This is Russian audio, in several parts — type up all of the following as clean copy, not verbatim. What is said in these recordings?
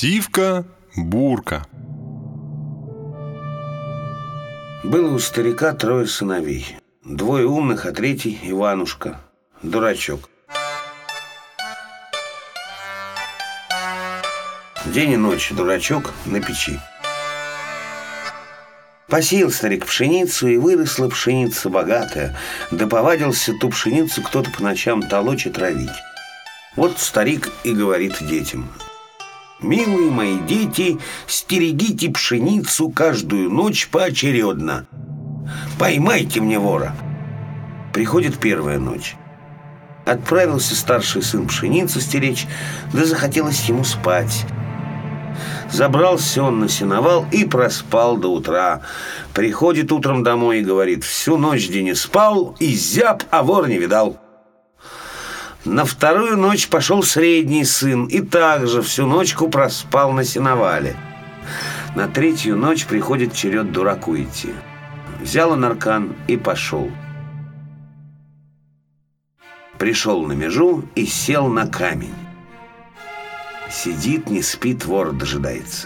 Сивка-бурка. Было у старика 3 сыновей. 2 умных, а 3 Иванушка, дурачок. День и ночь дурачок на печи. Посеял старик пшеницу, и выросла пшеница богатая. Да повадился ту пшеницу кто-то по ночам толочь и травить. Вот старик и говорит детям: «Милые мои дети, стерегите пшеницу каждую ночь поочередно. Поймайте мне вора». Приходит 1-я ночь. Отправился старший сын пшеницу стеречь, да захотелось ему спать. Забрался он на сеновал и проспал до утра. Приходит утром домой и говорит: «Всю ночь не спал, и зяб, а вор не видал». На 2-ю ночь пошел средний сын и также всю ночку проспал на сеновале. На 3-ю ночь приходит черед дураку идти. Взял он аркан и пошел. Пришел на межу и сел на камень. Сидит, не спит, вор дожидается.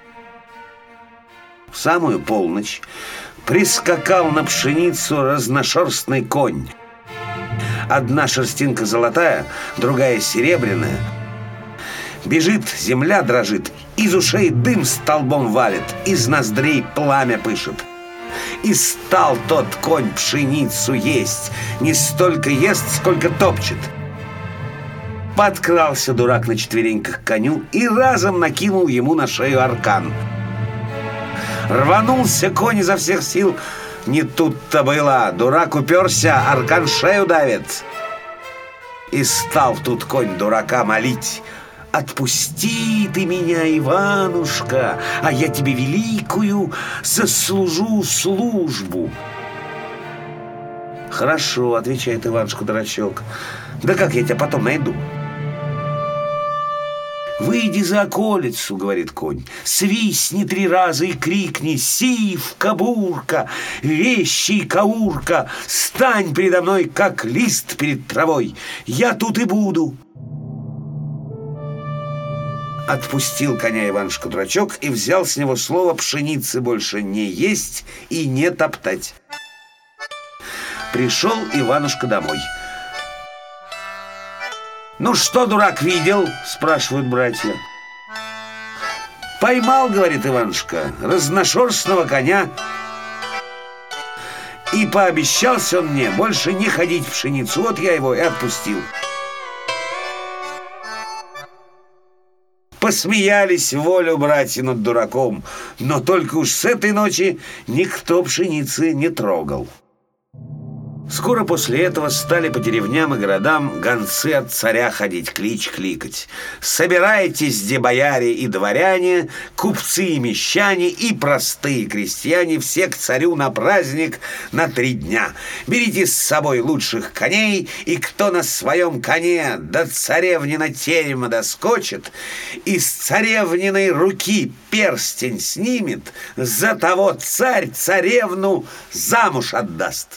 В самую полночь прискакал на пшеницу разношерстный конь. Одна шерстинка золотая, другая серебряная. Бежит, земля дрожит, из ушей дым столбом валит, из ноздрей пламя пышет. И стал тот конь пшеницу есть, не столько ест, сколько топчет. Подкрался дурак на четвереньках к коню и разом накинул ему на шею аркан. Рванулся конь изо всех сил. Не тут-то было. Дурак уперся, аркан шею давит. И стал тут конь дурака молить: «Отпусти ты меня, Иванушка, а я тебе великую сослужу службу». «Хорошо», — отвечает Иванушка-дурачок. «Да как я тебя потом найду?» «Выйди за околицу, — говорит конь, — свистни 3 раза и крикни: сивка-бурка, вещий каурка, стань передо мной, как лист перед травой. Я тут и буду». Отпустил коня Иванушка-дурачок и взял с него слово пшеницы больше не есть и не топтать. Пришел Иванушка домой. «Ну что, дурак, видел?» — спрашивают братья. «Поймал, — говорит Иванушка, — разношерстного коня. И пообещался он мне больше не ходить в пшеницу. Вот я его и отпустил». Посмеялись в волю братья над дураком, но только уж с этой ночи никто пшеницы не трогал. Скоро после этого стали по деревням и городам гонцы от царя ходить, клич кликать: «Собирайтесь, де бояре и дворяне, купцы и мещане и простые крестьяне, все к царю на праздник на 3 дня. Берите с собой лучших коней, и кто на своем коне до царевнина терема доскочит, из царевниной руки перстень снимет, за того царь царевну замуж отдаст».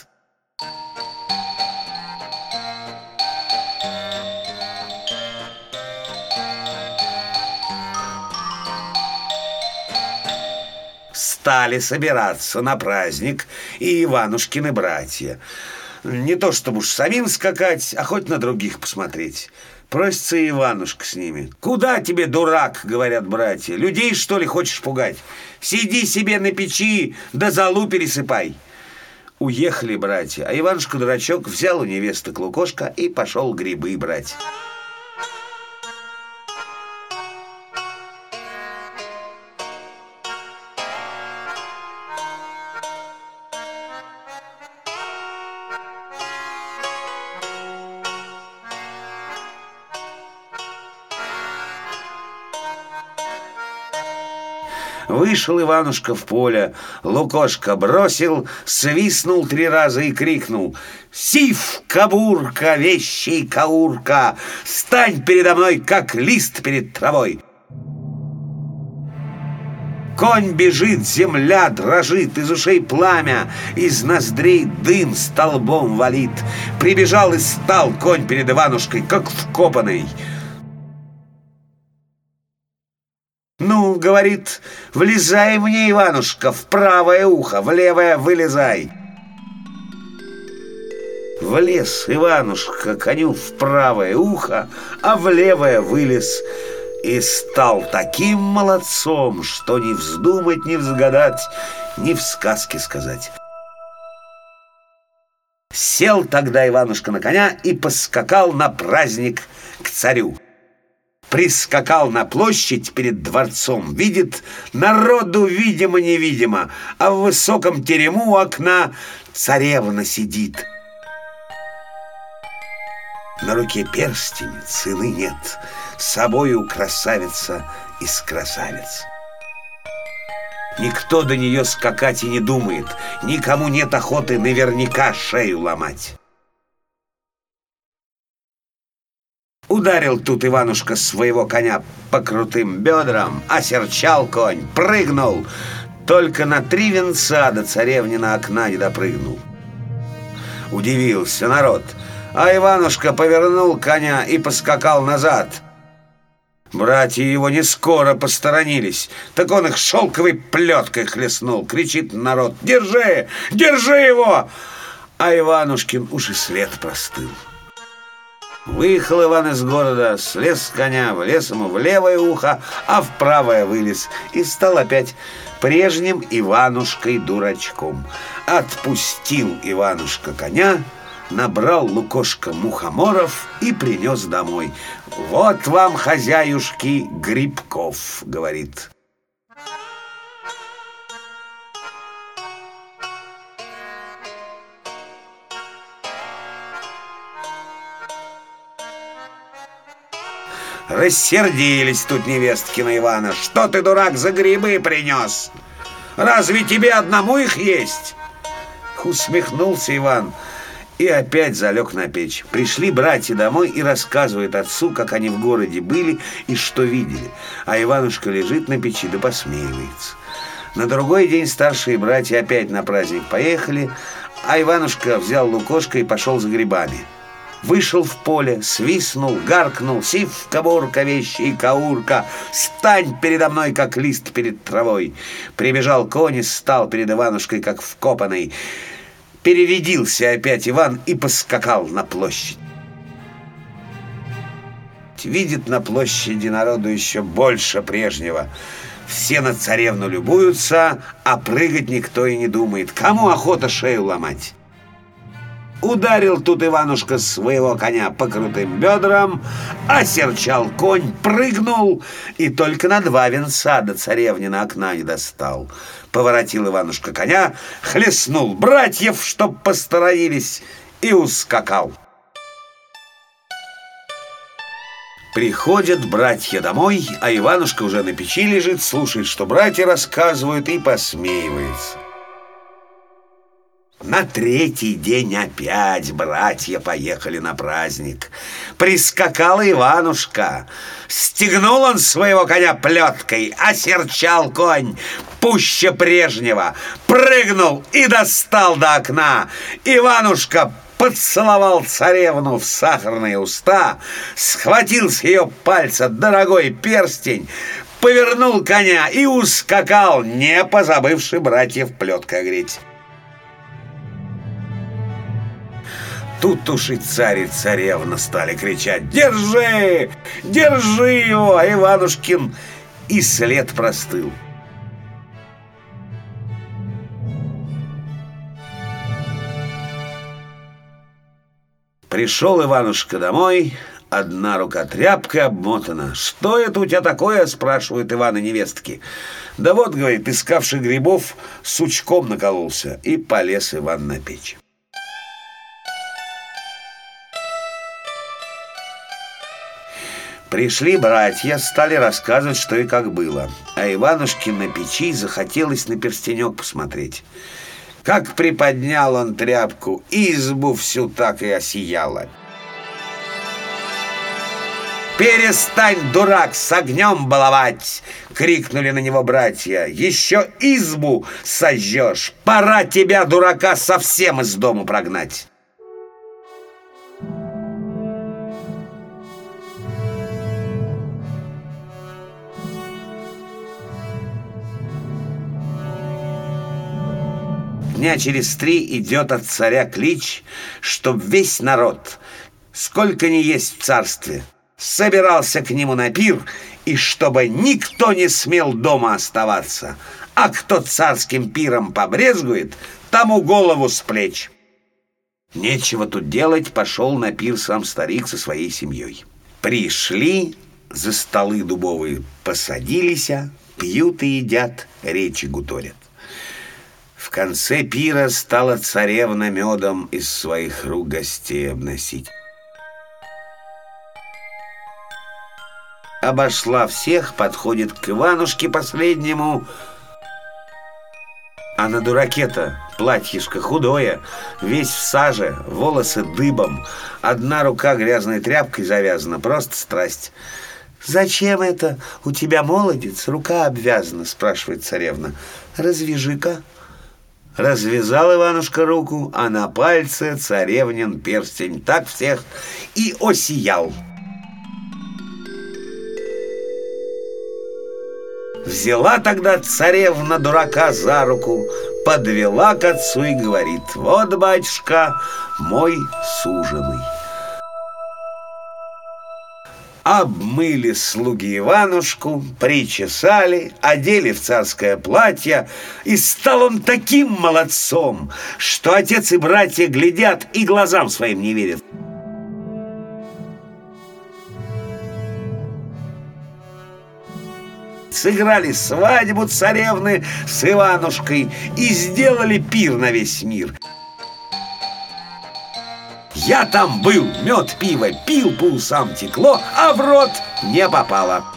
Стали собираться на праздник и Иванушкины братья. Не то чтобы уж самим скакать, а хоть на других посмотреть. Просится Иванушка с ними. «Куда тебе, дурак, — говорят братья, — людей, что ли, хочешь пугать? Сиди себе на печи, да золу пересыпай». Уехали братья, а Иванушка-дурачок взял у невесты Клукошка и пошел грибы брать. Вышел Иванушка в поле, Лукошка бросил, свистнул 3 раза и крикнул: «Сивка-бурка, вещий каурка, стань передо мной, как лист перед травой». Конь бежит, земля дрожит, из ушей пламя, из ноздрей дым столбом валит. Прибежал и стал конь перед Иванушкой, как вкопанный. говорит, влезай мне, Иванушка, в правое ухо, в левое вылезай. Влез Иванушка коню в правое ухо, а в левое вылез и стал таким молодцом, что ни вздумать, ни взгадать, ни в сказке сказать. Сел тогда Иванушка на коня и поскакал на праздник к царю. Прискакал на площадь перед дворцом, видит, народу видимо-невидимо, а в высоком терему у окна царевна сидит. На руке перстень, цены нет, с собою красавица из красавиц. Никто до нее скакать и не думает, никому нет охоты наверняка шею ломать. Ударил тут Иванушка своего коня по крутым бедрам, осерчал конь, прыгнул, только на 3 венца до царевнина окна не допрыгнул. Удивился народ, а Иванушка повернул коня и поскакал назад. Братья его не скоро посторонились, так он их шелковой плеткой хлестнул. Кричит народ: «Держи! Держи его!» А Иванушкин уж и след простыл. Выехал Иван из города, слез с коня, влез ему в левое ухо, а в правое вылез, и стал опять прежним Иванушкой-дурачком. Отпустил Иванушка коня, набрал лукошко мухоморов и принес домой. «Вот вам, хозяюшки, грибков», — говорит. Рассердились тут невестки на Ивана. «Что ты, дурак, за грибы принес? Разве тебе одному их есть?» Усмехнулся Иван и опять залег на печь. Пришли братья домой и рассказывают отцу, как они в городе были и что видели. А Иванушка лежит на печи да посмеивается. На другой день старшие братья опять на праздник поехали, а Иванушка взял лукошко и пошел за грибами. Вышел в поле, свистнул, гаркнул: «Сивка-бурка, вещи и каурка, стань передо мной, как лист перед травой!» Прибежал конь и стал перед Иванушкой, как вкопанный. Перерядился опять Иван и поскакал на площадь. Видит на площади народу еще больше прежнего. Все на царевну любуются, а прыгать никто и не думает. Кому охота шею ломать? Ударил тут Иванушка своего коня по крутым бедрам, осерчал конь, прыгнул и только на 2 венца до царевнина окна не достал. Поворотил Иванушка коня, хлестнул братьев, чтоб посторонились, и ускакал. Приходят братья домой, а Иванушка уже на печи лежит, слушает, что братья рассказывают, и посмеивается. На 3-й день опять братья поехали на праздник. Прискакал Иванушка. Стегнул он своего коня плеткой, осерчал конь пуще прежнего, прыгнул и достал до окна. Иванушка поцеловал царевну в сахарные уста, схватил с ее пальца дорогой перстень, повернул коня и ускакал, не позабывши братьев плеткой огреть. Тут уж и царь, и царевна стали кричать: «Держи! Держи его!» А Иванушкин и след простыл. Пришел Иванушка домой, одна рука тряпкой обмотана. «Что это у тебя такое?» — спрашивают Иван и невестки. «Да вот, — говорит, — искавший грибов, сучком накололся». И полез Иван на печь. Пришли братья, стали рассказывать, что и как было. А Иванушке на печи захотелось на перстенек посмотреть. Как приподнял он тряпку, избу всю так и осияла. «Перестань, дурак, с огнем баловать!» — крикнули на него братья. «Еще избу сожжешь! Пора тебя, дурака, совсем из дому прогнать!» Дня через 3 идет от царя клич, чтоб весь народ, сколько ни есть в царстве, собирался к нему на пир, и чтобы никто не смел дома оставаться, а кто царским пиром побрезгует, тому голову с плеч. Нечего тут делать, пошел на пир сам старик со своей семьей. Пришли, за столы дубовые посадились, пьют и едят, речи гуторят. В конце пира стала царевна медом из своих рук гостей обносить. Обошла всех, подходит к Иванушке последнему, а на дураке-то платьишко худое, весь в саже, волосы дыбом, одна рука грязной тряпкой завязана, просто страсть. «Зачем это? У тебя, молодец, рука обвязана?» — спрашивает царевна. «Развяжи-ка». Развязал Иванушка руку, а на пальце царевнин перстень так всех и осиял. Взяла тогда царевна дурака за руку, подвела к отцу и говорит: «Вот, батюшка, мой суженый». Обмыли слуги Иванушку, причесали, одели в царское платье, и стал он таким молодцом, что отец и братья глядят и глазам своим не верят. Сыграли свадьбу царевны с Иванушкой и сделали пир на весь мир. Я там был, мед, пиво пил, по усам текло, а в рот не попало.